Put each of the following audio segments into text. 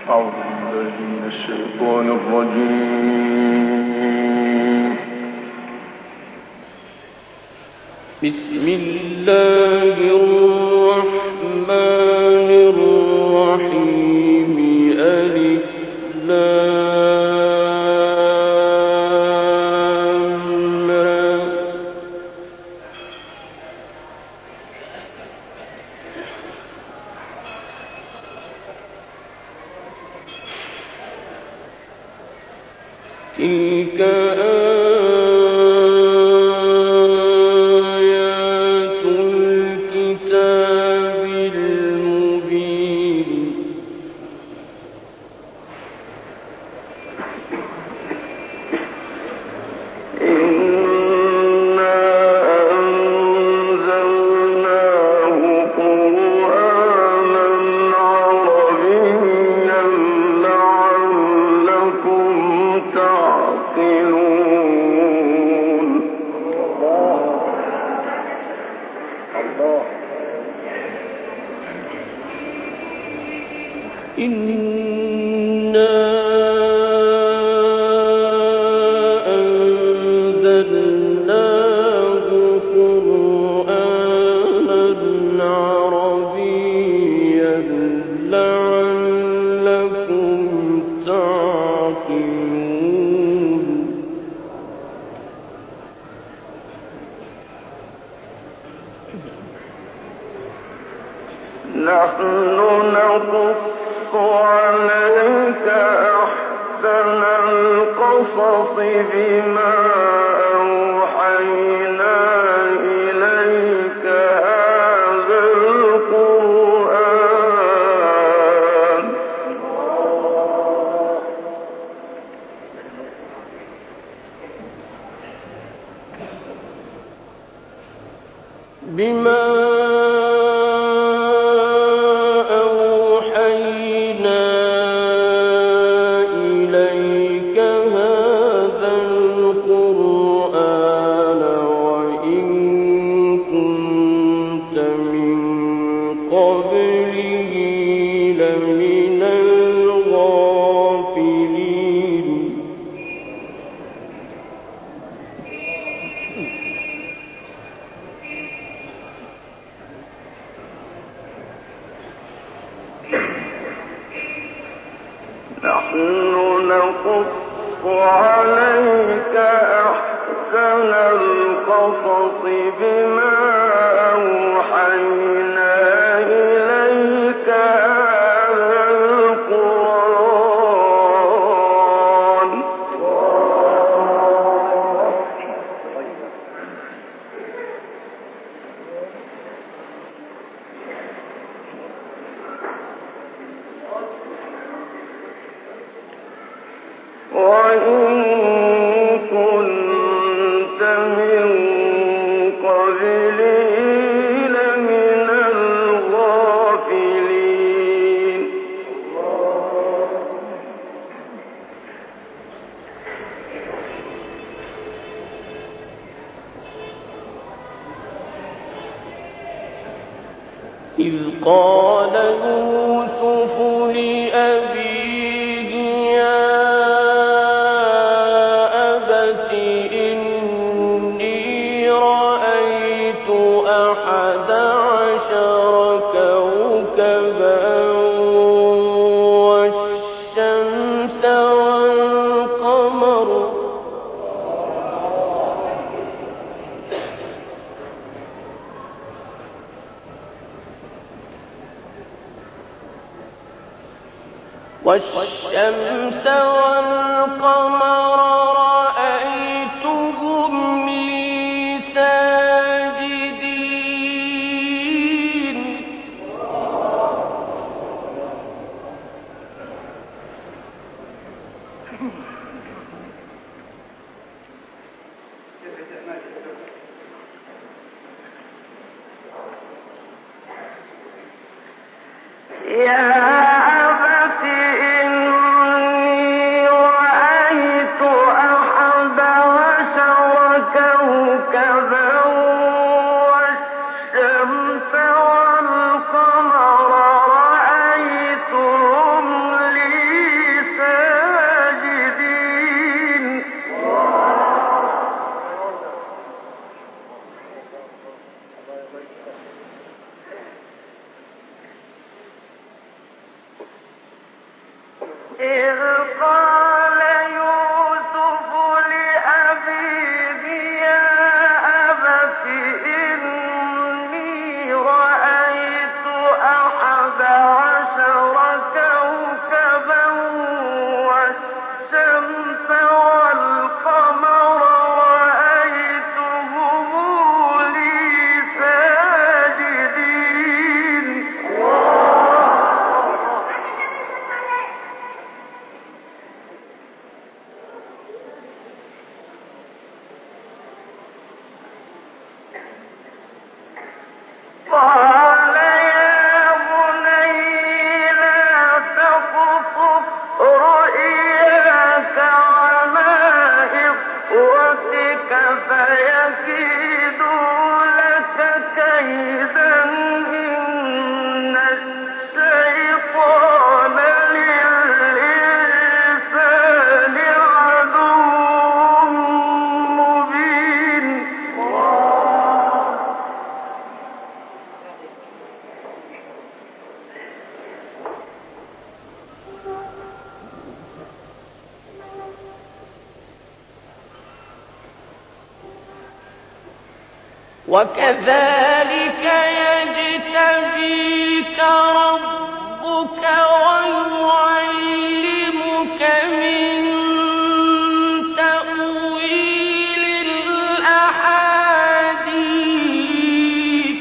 أعوذ بالله من الشيطان الرجيم. بسم الله الرحمن الرحيم. ألف لام را. تلك آيات الكتاب المبين. إنا أنزلناه قرآنا عربيا لعلكم تعقلون. إنا أنزلناه قرآنا عربيا لعلكم تعقلون. نحن نقص عليك أحسن القصص بما أوحينا إليك هذا القرآن وإن كنت من قبله لمن الغافلين. نحن نقص عليك أحسن القصص بما أوحينا إليك هذا القرآن وإن كنت من قبله لمن الغافلين. إذ قال يوسف لأبيه يا أبت إني رأيت 11 كوكبا والشمس والقمر رأيتهم لي ساجدين. والشمس والقمر رأيتهم لي إذ قال يوسف لأبيه يا أبت إني رأيت 11 كوكبا والشمس والقمر رأيتهم لي ساجدين قال يا بني لا تقصص رؤياك على إخوتك فيكيدوا لك كيدا إن الشيطان للإنسان عدو مبين وكذلك يجتبيك ربك ويعلمك من تأويل الأحاديث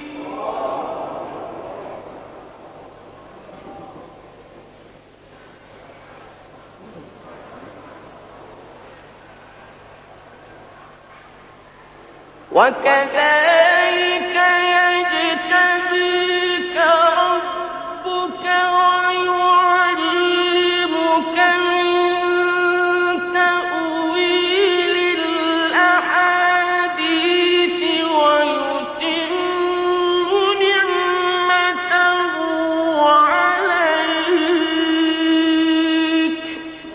وكذلك يجتبيك ربك ويعلمك من تأويل الأحاديث ويتم نعمته عليك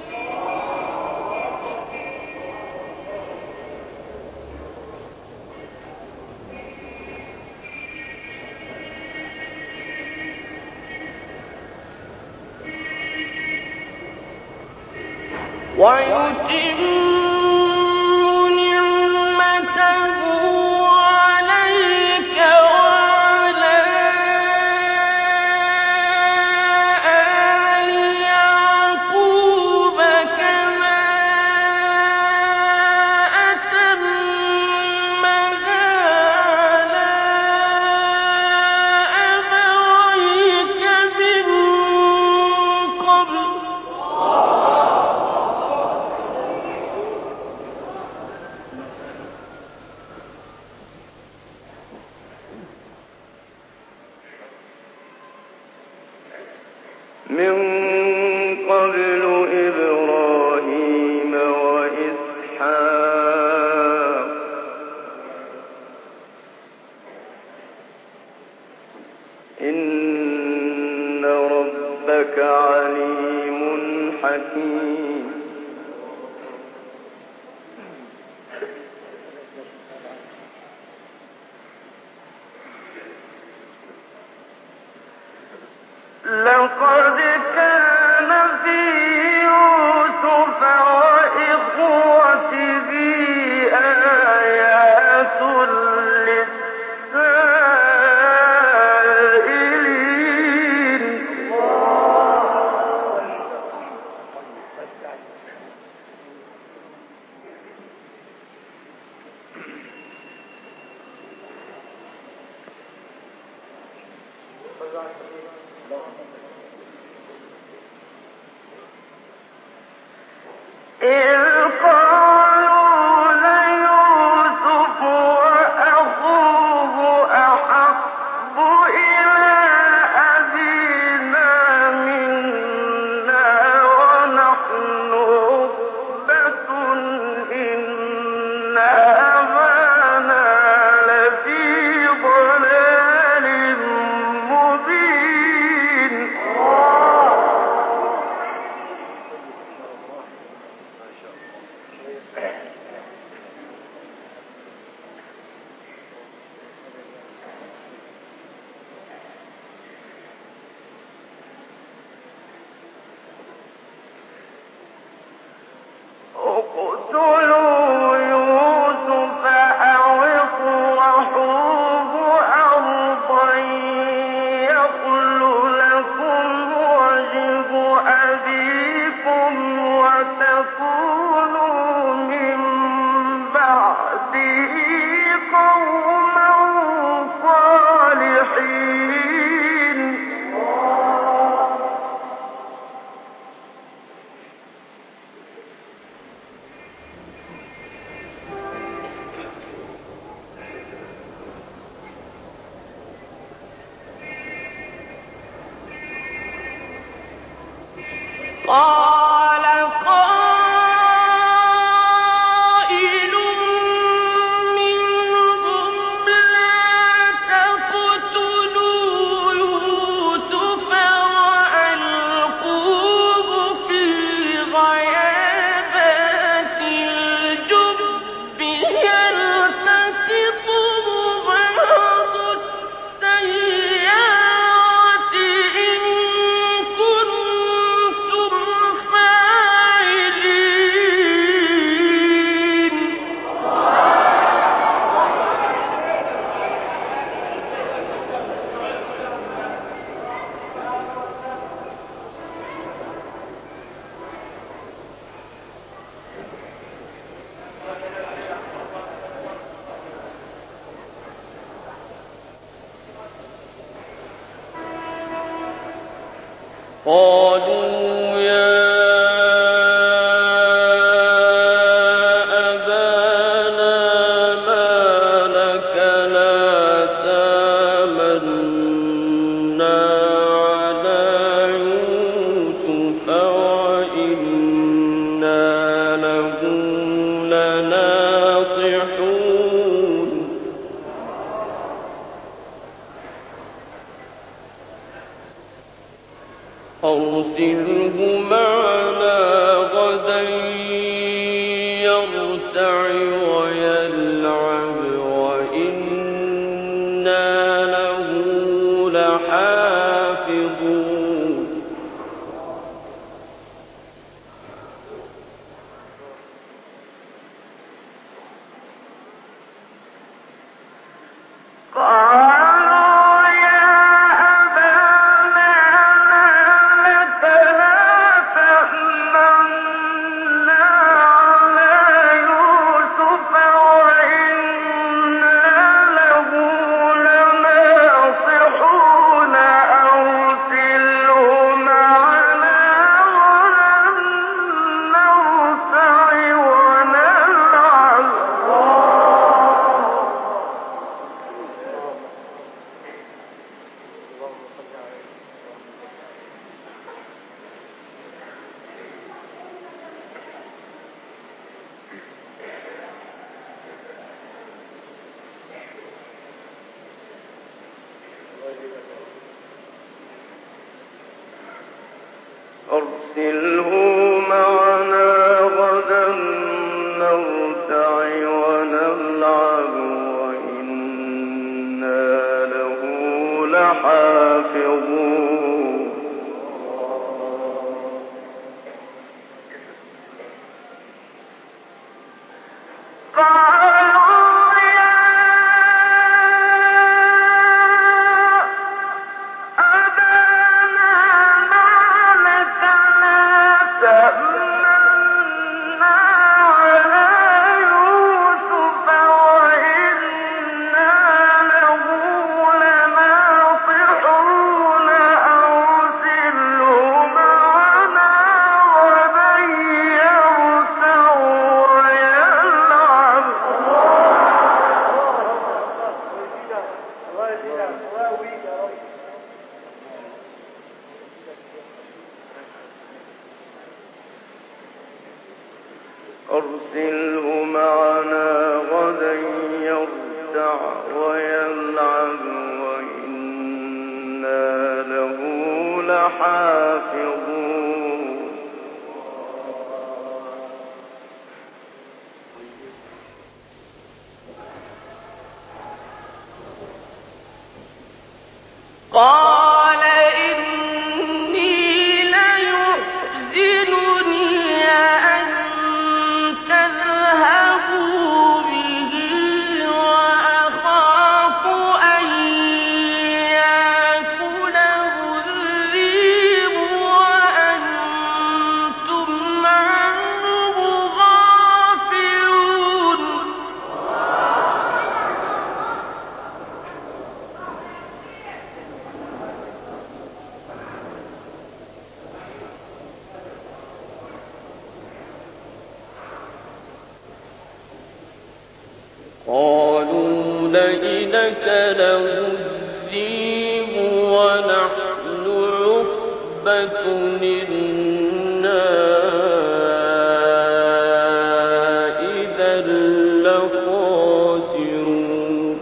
ويتم نعمته عليك وعلى آل يعقوب كما أتمها على أبويك من قبل إبراهيم وإسحاق إن ربك عليم حكيم لقد كان في يوسف وإخوته آيات للسائلين إذ قالوا ليوسف وأخوه أحب إلى أبينا منا ونحن عصبة إن أبانا لفي ضلال مبين اقتلوا يوسف أو اطرحوه أرضا يخل لكم وجه أبيكم وتكونوا من بعده قوما صالحين. قال قائل منهم لا تقتلوا يوسف وألقوه في غيابات الجب يلتقطه بعض السيارة إن كنتم فاعلين. قالوا يا أبانا ما لك لا تأمنا على يوسف وإنا له لناصحون. أرسله معنا غدا يرتع ويلعب وإنا له لحافظون. قالوا يا أبانا ما لك لا تأمنا على يوسف وإنا له لناصحون. أرسله معنا غدا نرتع ونلعب. أرسله معنا غدا نرتع ونلعب وإنا له لحافظون. قالوا يا أبانا ما لك لا تأمنا على يوسف وإنا له لناصحون. أرسله معنا غدا يرتع ويلعب. أرسله معنا غدا يرتع ويلعب وإنا له لحافظون. قال إني ليحزنني أن قالوا لئن أكله الذئب ونحن عصبة إنا إذا لخاسرون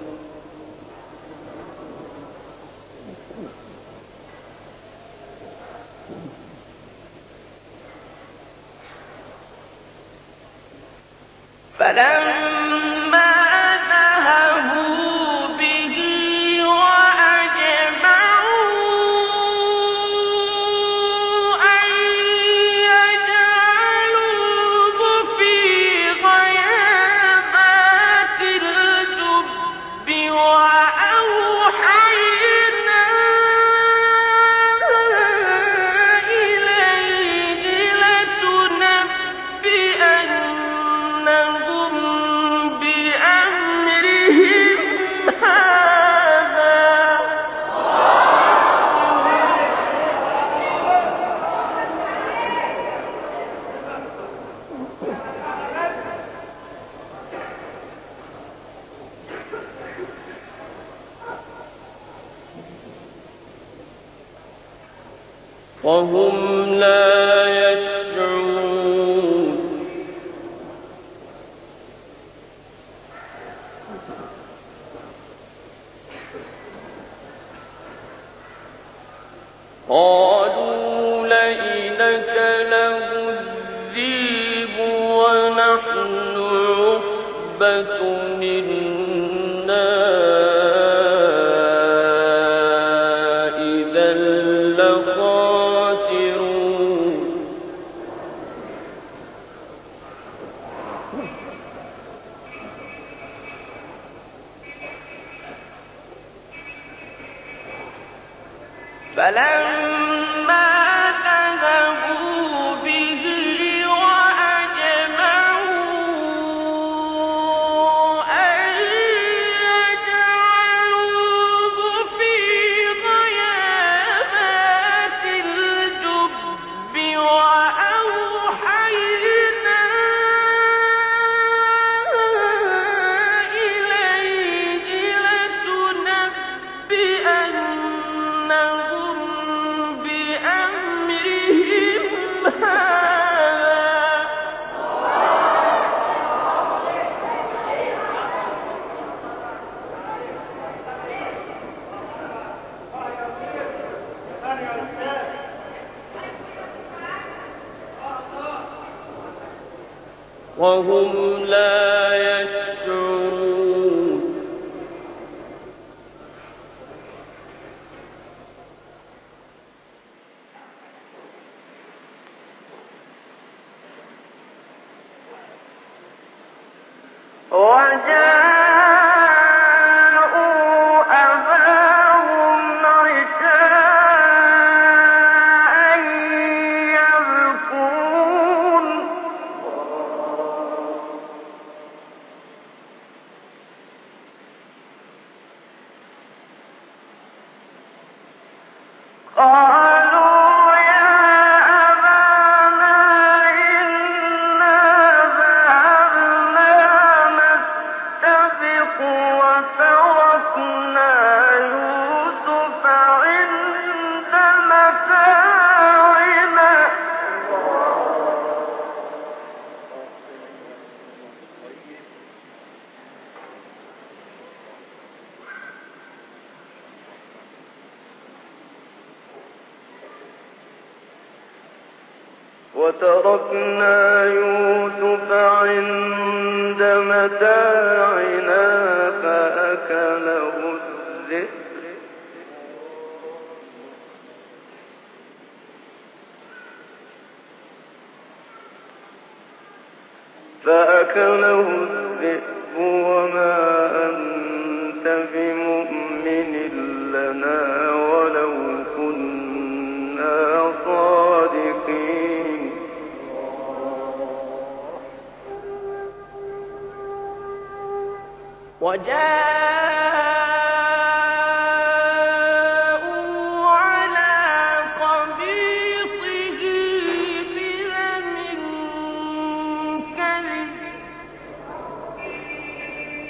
فلما ذهبوا به وأجمعوا أن يجعلوه في غيابات الجب وأوحينا إليه لتنبئنهم بأمرهم هذا وهم لا يشعرون قالوا لئن أكله الذئب ونحن عصبة إنا إذا لخاسرون فلما ذهبوا به وأجمعوا أن يجعلوه في غيابات الجب وأوحينا إليه لتنبئنهم بأمرهم هذا وهم لا يشعرون وجاءوا أباهم عشاء يبكون قالوا يا أبانا إنا ذهبنا نستبق وتركنا يوسف عند متاعنا فأكله الذئب وما أنت بمؤمن لنا ولو كنا صادقين وجاءوا على قميصه بدم كذب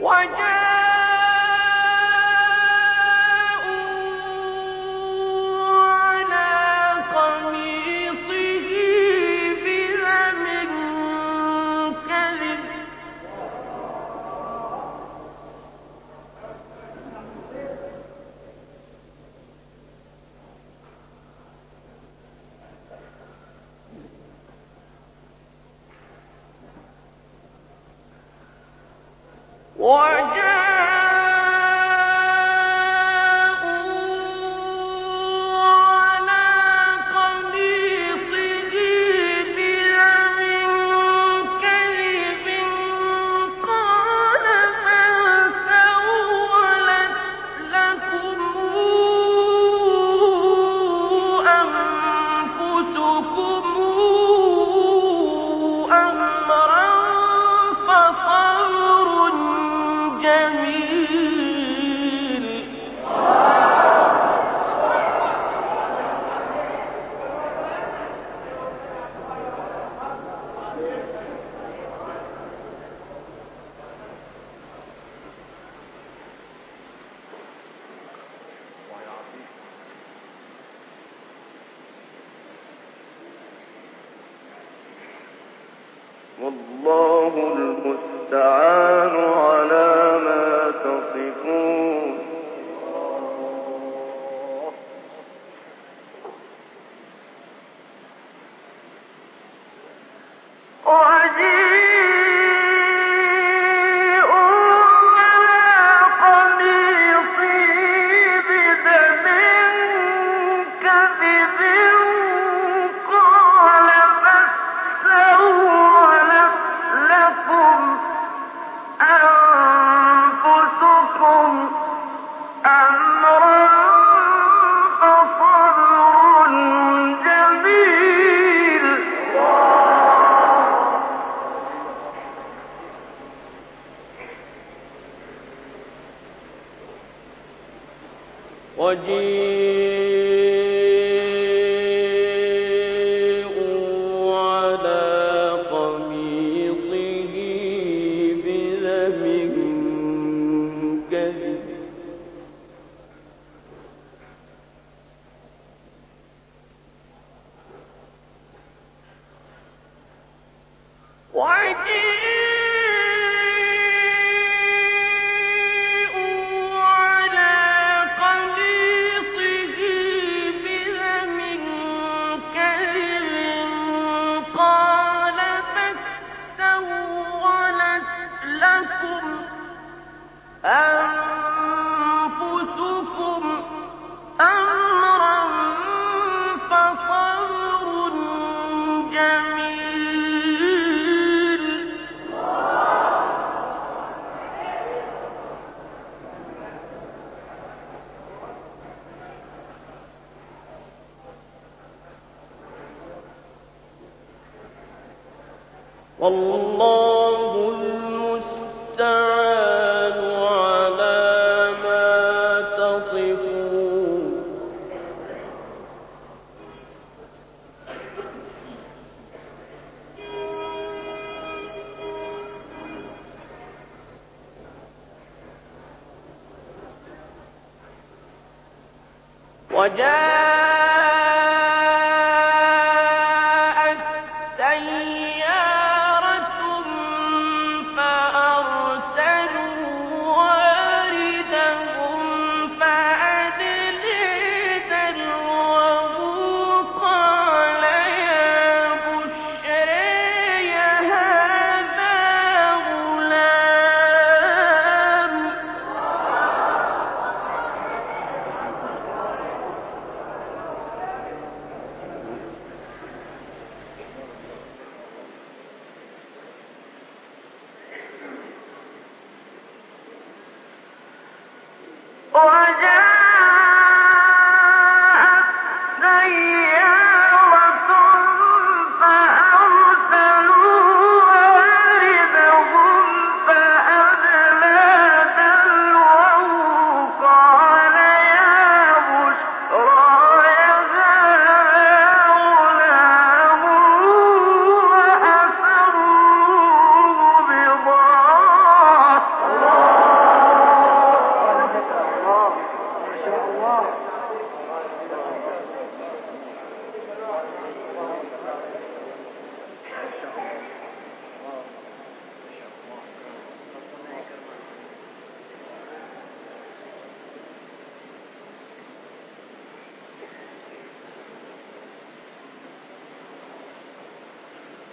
والله المستعان على ما تصفون والله المستعان على ما تصفون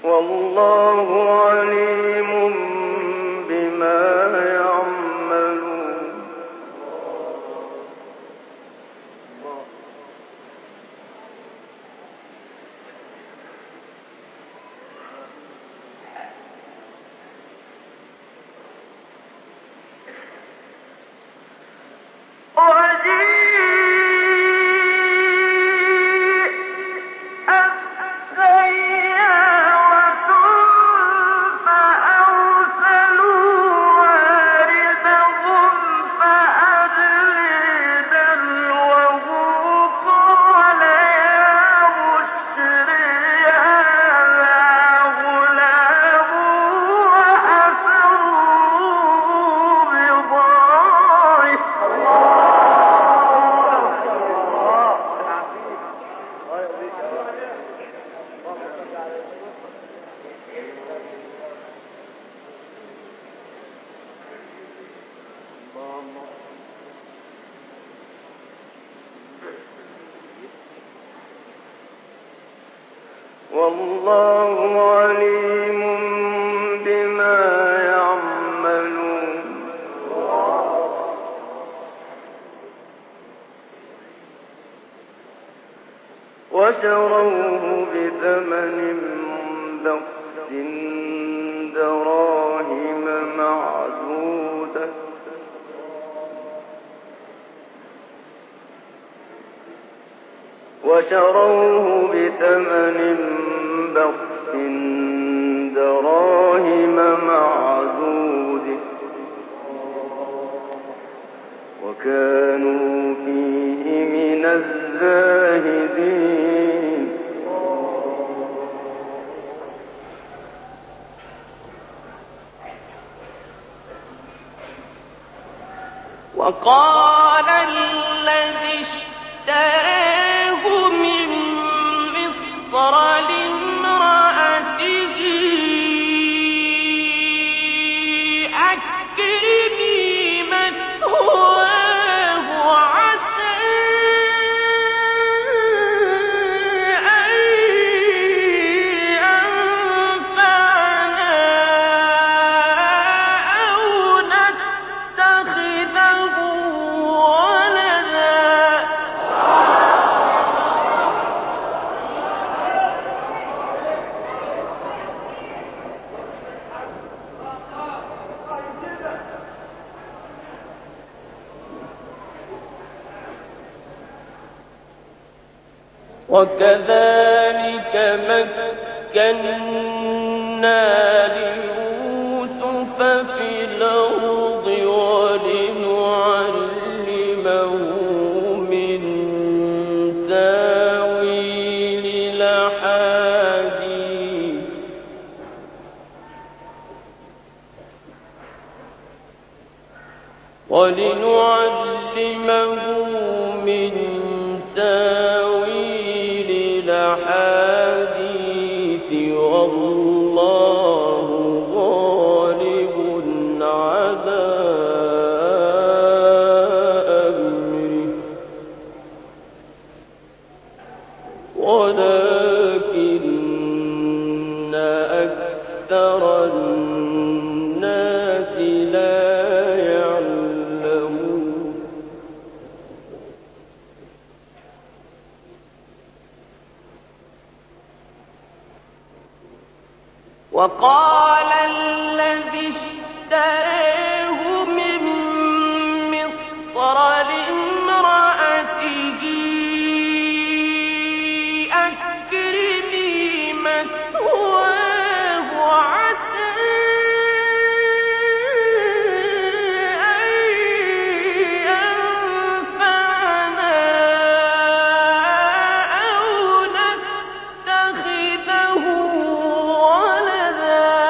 والله عليم بما يعملون والله عليم بما يعملون وشروه بثمن بخس دراهم معدودة وكانوا فيه من الزاهدين وقال الذي اشتراه من مصر لامرأته أكرمي مثواه عسى أن ينفعنا أو نتخذه ولدا وكذلك مكنا ليوسف في الأرض ولنعلمه من تاويل الأحاديث والله غالب على أمره ولكن أكثر الناس لا يعلمون وقال الذي اشتراه من مصر لامرأته أكرمي مثواه عسى أن ينفعنا أو نتخذه ولدا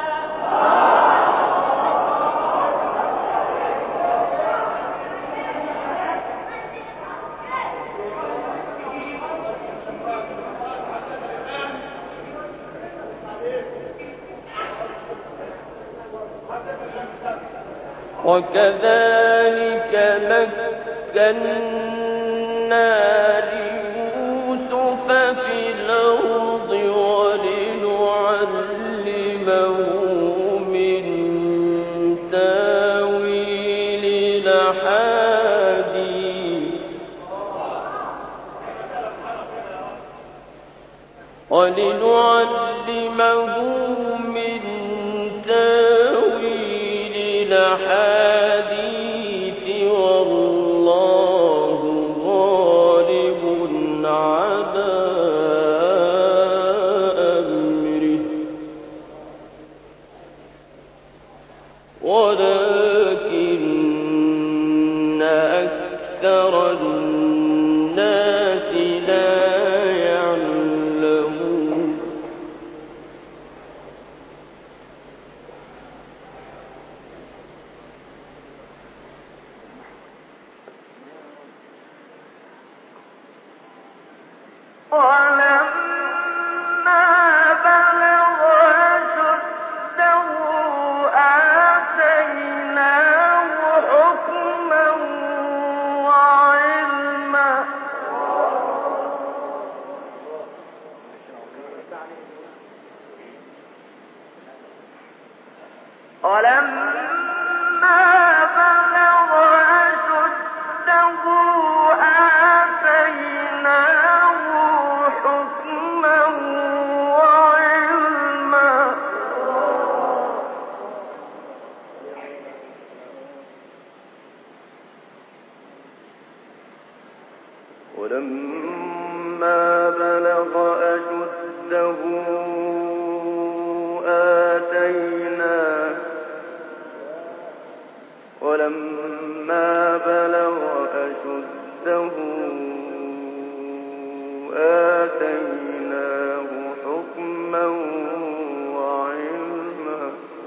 وكذلك مكنا ليوسف في الأرض ولنعلمه ولنعلمه من تاويل الأحاديث والله غالب على أمره ولكن أكثر الناس لا يعلمون ولما بلغ أشده آتيناه حكما وعلما ولما بلغ أشده آتيناه حكما وعلما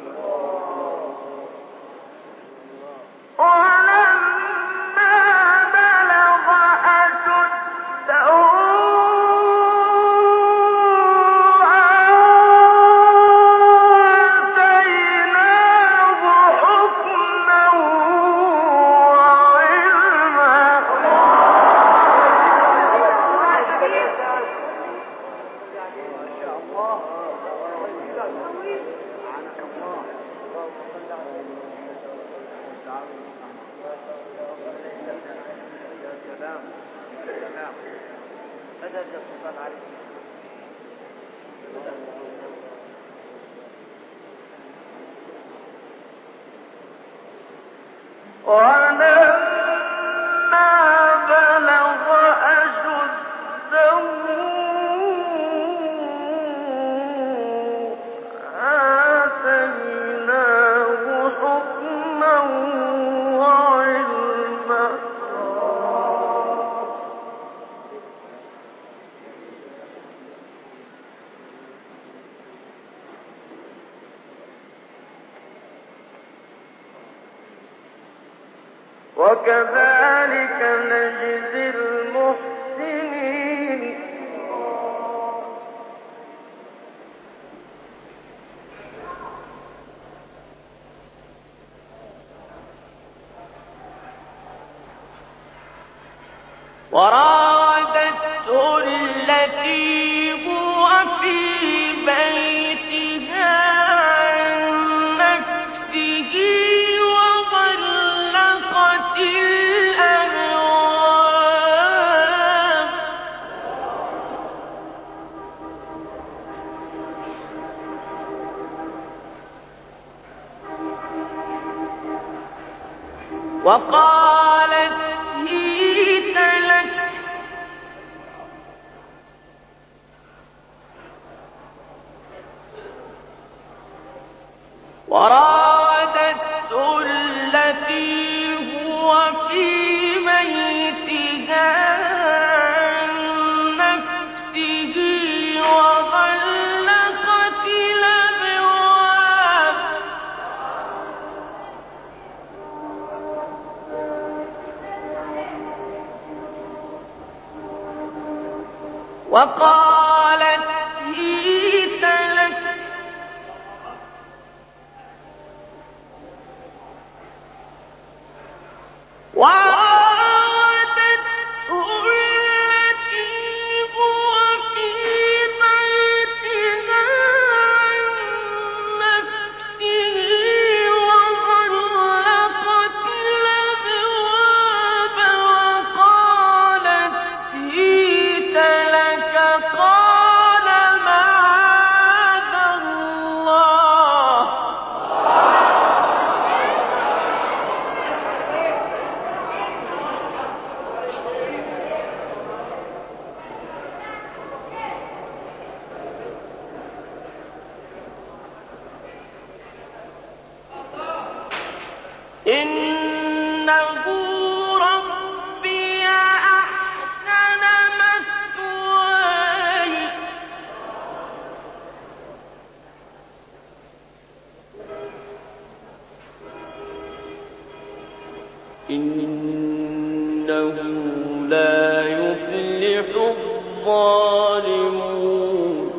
وكذلك نجزي المحسنين وراودته التي هو في بيتها عن نفسه وغلقت الأبواب وقالت هيت لك وراودته التي هو في بيتها عن نفسه وغلقت الأبواب وقالت هيت لك وراودته التي هو في بيتها عن نفسه وغلقت الأبواب وقالت هيت لك قال إنه لا يفلح الظالمون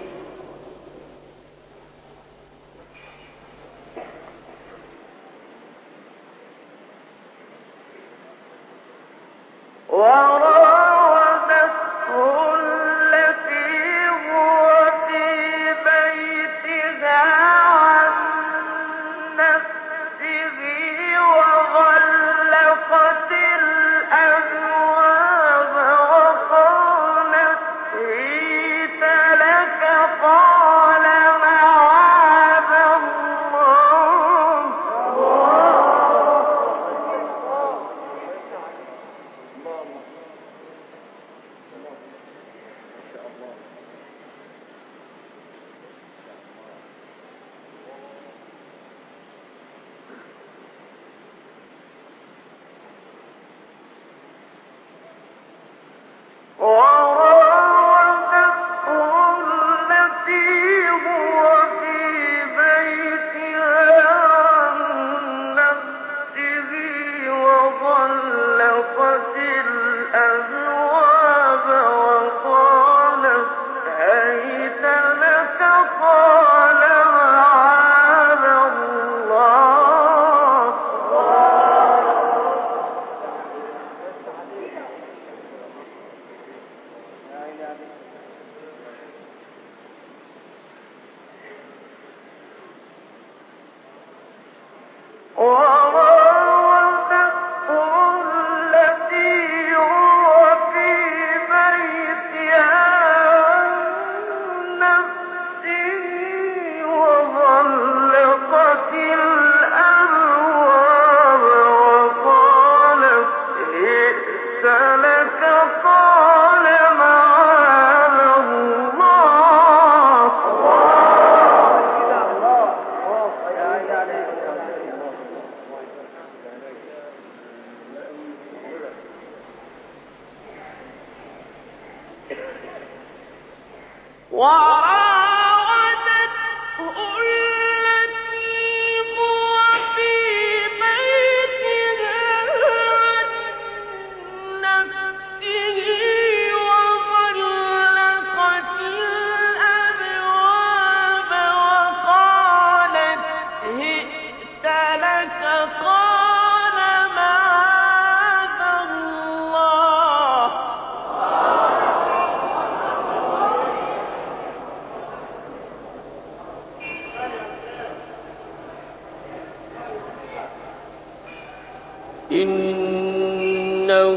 إنه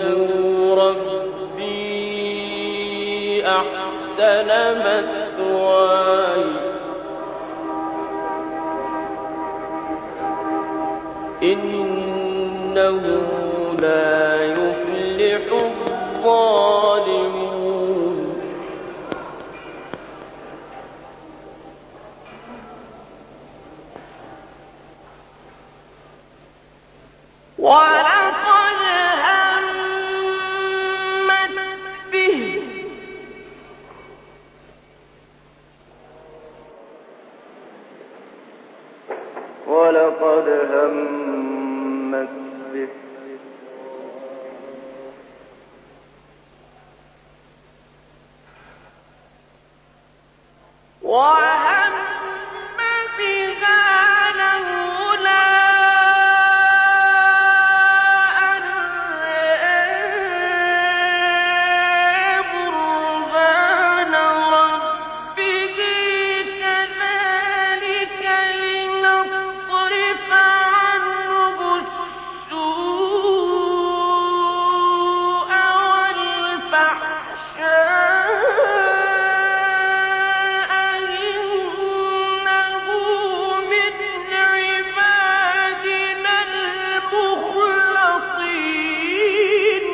ربي أحسن مثواي إنه لا يفلح الظالمون ولقد همت به ولقد همت به وهم بها لولا أن رأى برهان ربه كذلك لنصرف عنه السوء والفحشاء إنه من عبادنا المخلصين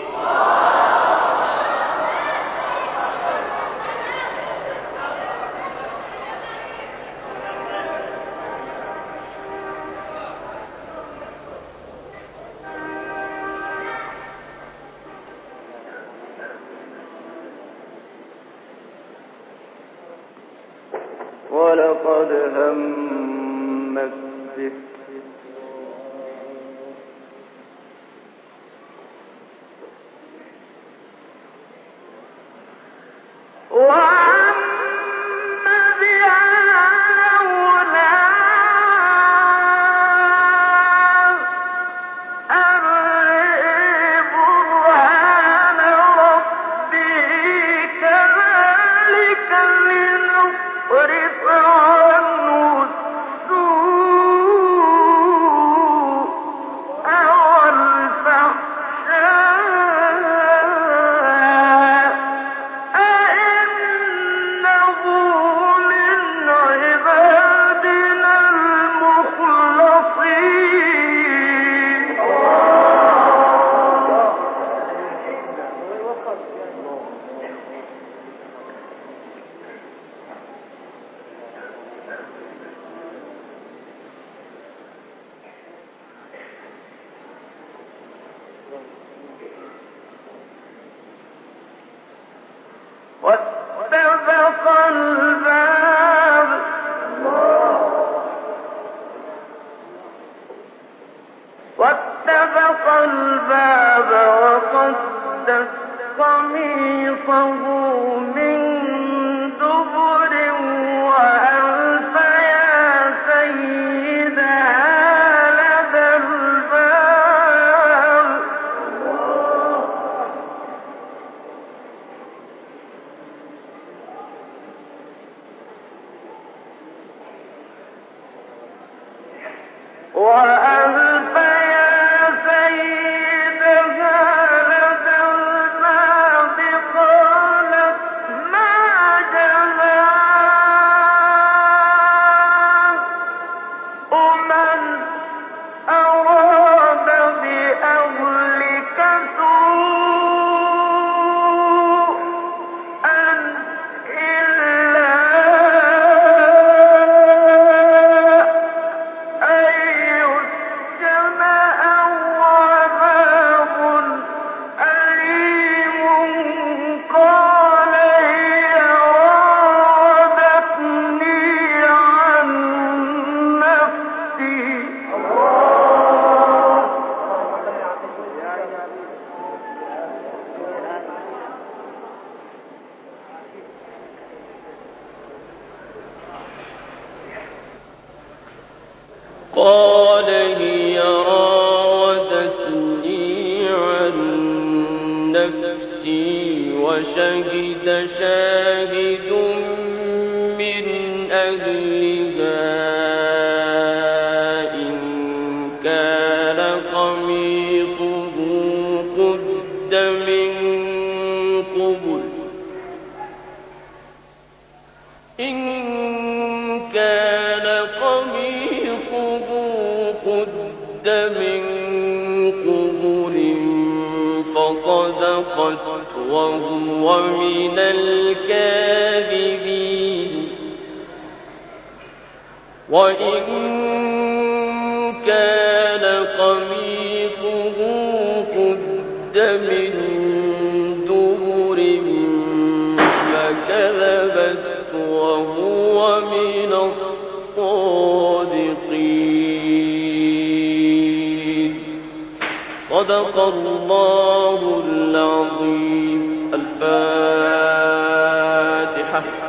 ولقد همت به الباب وقدت قميصه من دبر وألف يا سيدها لدى الباب وألف يا سيدها لدى الباب قالت ما جزاء من أراد بأهلك سوءا إلا أن يسجن أو عذاب أليم قال هي راودتني عن نفسي قال هي راودتني عن نفسي وشهد شاهد من أهلها إن كان قميصه قد من قبل إن كان قميصه قد من قبل فصدقت وهو من الكاذبين وإن كان قميصه قد من دبر فكذبت وهو من الصادقين صدق الله العظيم. الفاتحة.